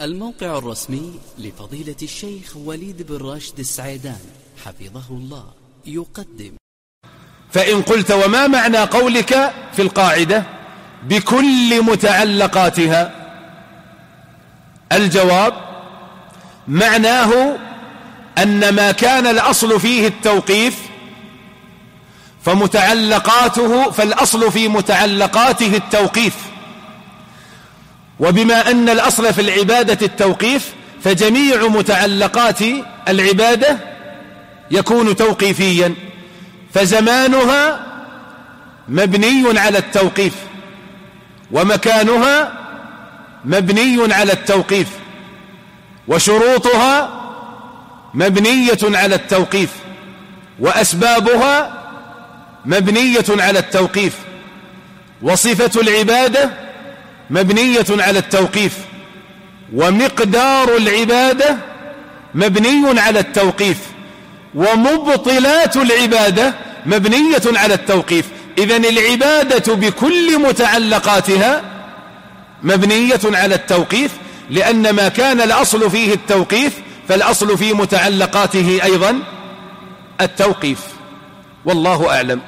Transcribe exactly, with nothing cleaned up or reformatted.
الموقع الرسمي لفضيلة الشيخ وليد بن راشد السعيدان حفظه الله يقدم. فإن قلت وما معنى قولك في القاعدة بكل متعلقاتها؟ الجواب معناه أن ما كان الأصل فيه التوقيف فمتعلقاته فالأصل في متعلقاته التوقيف، وبما أن الأصل في العبادة التوقيف فجميع متعلقات العبادة يكون توقيفيا، فزمانها مبني على التوقيف ومكانها مبني على التوقيف وشروطها مبنية على التوقيف وأسبابها مبنية على التوقيف وصفة العبادة مبنية على التوقيف ومقدار العبادة مبني على التوقيف ومبطلات العبادة مبنية على التوقيف. إذن العبادة بكل متعلقاتها مبنية على التوقيف، لأن ما كان الأصل فيه التوقيف فالأصل في متعلقاته أيضا التوقيف. والله أعلم.